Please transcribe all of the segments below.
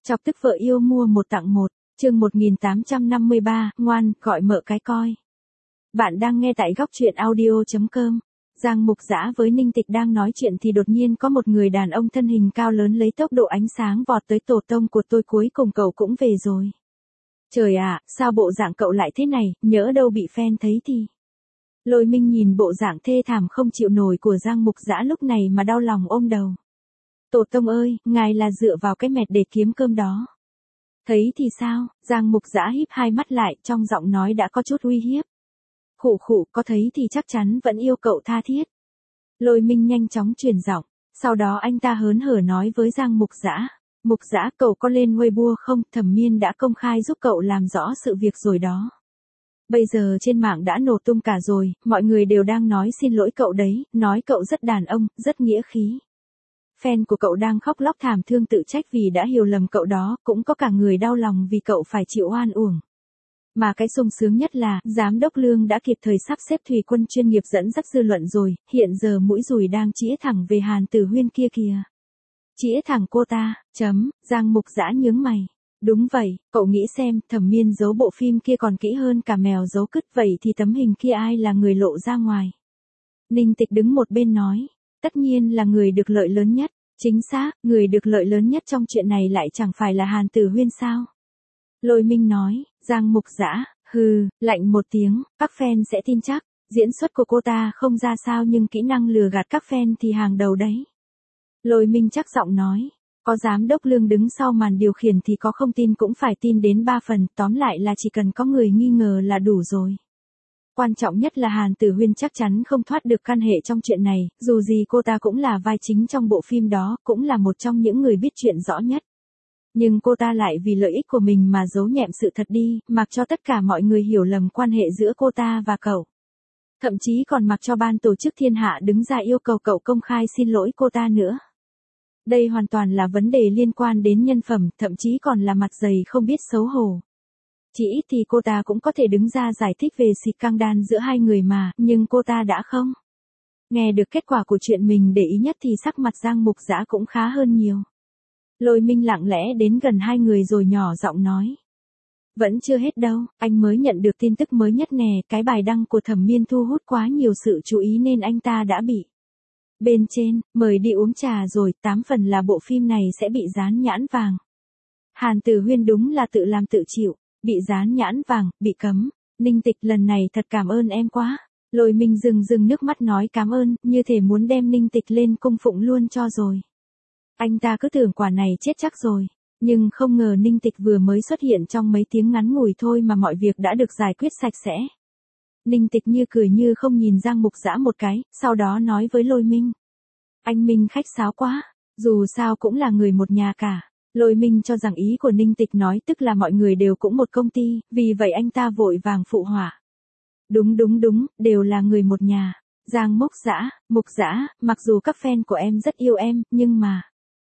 Chọc tức vợ yêu mua một tặng một, chương 1853, ngoan, gọi mợ cái coi. Bạn đang nghe tại góc truyện audio.com. Giang Mục Dã với Ninh Tịch đang nói chuyện thì đột nhiên có một người đàn ông thân hình cao lớn lấy tốc độ ánh sáng vọt tới. Tổ tông của tôi, cuối cùng cậu cũng về rồi. Trời ạ, sao bộ dạng cậu lại thế này, nhỡ đâu bị fan thấy thì. Lôi Minh nhìn bộ dạng thê thảm không chịu nổi của Giang Mục Dã lúc này mà đau lòng ôm đầu. Tổ tông ơi, ngài là dựa vào cái mẹt để kiếm cơm đó. Thấy thì sao? Giang Mục Dã híp hai mắt lại, trong giọng nói đã có chút uy hiếp. Khụ khụ, có thấy thì chắc chắn vẫn yêu cậu tha thiết. Lôi Minh nhanh chóng chuyển giọng, sau đó anh ta hớn hở nói với Giang Mục Dã. Mục Dã, cậu có lên Weibo không? Thẩm Miên đã công khai giúp cậu làm rõ sự việc rồi đó. Bây giờ trên mạng đã nổ tung cả rồi, mọi người đều đang nói xin lỗi cậu đấy, nói cậu rất đàn ông, rất nghĩa khí. Fan của cậu đang khóc lóc thảm thương tự trách vì đã hiểu lầm cậu đó, cũng có cả người đau lòng vì cậu phải chịu oan uổng. Mà cái sung sướng nhất là, Giám đốc Lương đã kịp thời sắp xếp thủy quân chuyên nghiệp dẫn dắt dư luận rồi, hiện giờ mũi dùi đang chĩa thẳng về Hàn Tử Huyên kia kìa. Chĩa thẳng cô ta, Giang Mục Dã nhướng mày. Đúng vậy, cậu nghĩ xem, Thẩm Miên giấu bộ phim kia còn kỹ hơn cả mèo giấu cứt, vậy thì tấm hình kia ai là người lộ ra ngoài? Ninh Tịch đứng một bên nói. Tất nhiên là người được lợi lớn nhất, chính xác, người được lợi lớn nhất trong chuyện này lại chẳng phải là Hàn Tử Huyên sao? Lôi Minh nói, Giang Mục Dã, lạnh một tiếng, các fan sẽ tin chắc, diễn xuất của cô ta không ra sao nhưng kỹ năng lừa gạt các fan thì hàng đầu đấy. Lôi Minh chắc giọng nói, có Giám đốc Lương đứng sau màn điều khiển thì có không tin cũng phải tin đến 3 phần, tóm lại là chỉ cần có người nghi ngờ là đủ rồi. Quan trọng nhất là Hàn Tử Huyên chắc chắn không thoát được căn hệ trong chuyện này, dù gì cô ta cũng là vai chính trong bộ phim đó, cũng là một trong những người biết chuyện rõ nhất. Nhưng cô ta lại vì lợi ích của mình mà giấu nhẹm sự thật đi, mặc cho tất cả mọi người hiểu lầm quan hệ giữa cô ta và cậu. Thậm chí còn mặc cho ban tổ chức thiên hạ đứng ra yêu cầu cậu công khai xin lỗi cô ta nữa. Đây hoàn toàn là vấn đề liên quan đến nhân phẩm, thậm chí còn là mặt dày không biết xấu hổ. Chỉ ít thì cô ta cũng có thể đứng ra giải thích về scandal giữa hai người mà, nhưng cô ta đã không. Nghe được kết quả của chuyện mình để ý nhất thì sắc mặt Giang Mục Dã cũng khá hơn nhiều. Lôi Minh lặng lẽ đến gần hai người rồi nhỏ giọng nói. Vẫn chưa hết đâu, anh mới nhận được tin tức mới nhất nè, cái bài đăng của Thẩm Miên thu hút quá nhiều sự chú ý nên anh ta đã bị. Bên trên, mời đi uống trà rồi, 8 phần là bộ phim này sẽ bị dán nhãn vàng. Hàn Tử Huyên đúng là tự làm tự chịu. Bị dán nhãn vàng, bị cấm. Ninh Tịch, lần này thật cảm ơn em quá. Lôi Minh rưng nước mắt nói cảm ơn, như thể muốn đem Ninh Tịch lên cung phụng luôn cho rồi. Anh ta cứ tưởng quả này chết chắc rồi. Nhưng không ngờ Ninh Tịch vừa mới xuất hiện trong mấy tiếng ngắn ngủi thôi mà mọi việc đã được giải quyết sạch sẽ. Ninh Tịch như cười như không nhìn Giang Mục Dã một cái, sau đó nói với Lôi Minh. Anh Minh khách sáo quá, dù sao cũng là người một nhà cả. Lôi Minh cho rằng ý của Ninh Tịch nói tức là mọi người đều cũng một công ty, vì vậy anh ta vội vàng phụ họa. Đúng, đều là người một nhà. Giang Mục Dã, mặc dù các fan của em rất yêu em, nhưng mà.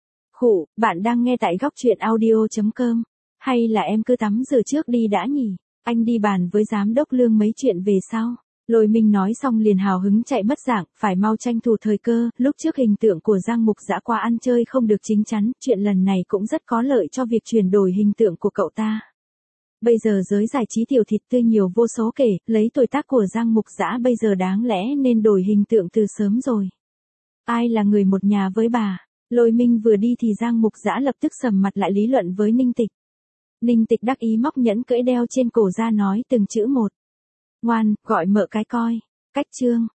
Bạn đang nghe tại góc truyện audio.com. Hay là em cứ tắm rửa trước đi đã nhỉ? Anh đi bàn với Giám đốc Lương mấy chuyện về sau. Lôi Minh nói xong liền hào hứng chạy mất dạng, phải mau tranh thủ thời cơ, lúc trước hình tượng của Giang Mục Dã qua ăn chơi không được chính chắn, chuyện lần này cũng rất có lợi cho việc chuyển đổi hình tượng của cậu ta. Bây giờ giới giải trí tiểu thịt tươi nhiều vô số kể, lấy tuổi tác của Giang Mục Dã bây giờ đáng lẽ nên đổi hình tượng từ sớm rồi. Ai là người một nhà với bà? Lôi Minh vừa đi thì Giang Mục Dã lập tức sầm mặt lại lý luận với Ninh Tịch. Ninh Tịch đắc ý móc nhẫn cưỡi đeo trên cổ ra nói từng chữ một. Ngoan, gọi mợ cái coi. Cách chương.